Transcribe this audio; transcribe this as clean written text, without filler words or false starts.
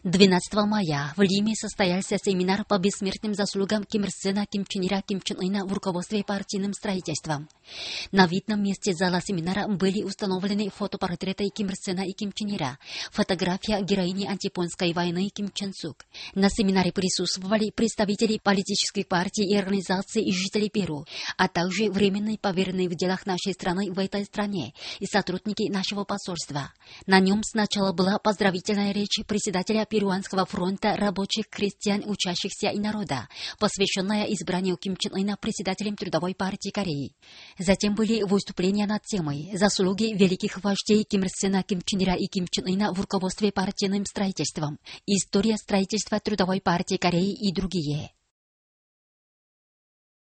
12 мая в Лиме состоялся семинар по бессмертным заслугам Ким Ир Сена, Ким Чен Ира, Ким Чен Ына в руководстве партийным строительством. На видном месте зала семинара были установлены фотопортреты Ким Ир Сена и Ким Чен Ира, фотография героини антияпонской войны Ким Чен Сук. На семинаре присутствовали представители политических партий и организаций и жителей Перу, а также временные поверенные в делах нашей страны в этой стране и сотрудники нашего посольства. На нем сначала была поздравительная речь председателя Перуанского фронта рабочих, крестьян, учащихся и народа, посвященная избранию Ким Чен Ына председателем Трудовой партии Кореи. Затем были выступления над темой «Заслуги великих вождей Ким Ир Сена, Ким Чен Ира и Ким Чен Ына в руководстве партийным строительством», «История строительства Трудовой партии Кореи» и другие.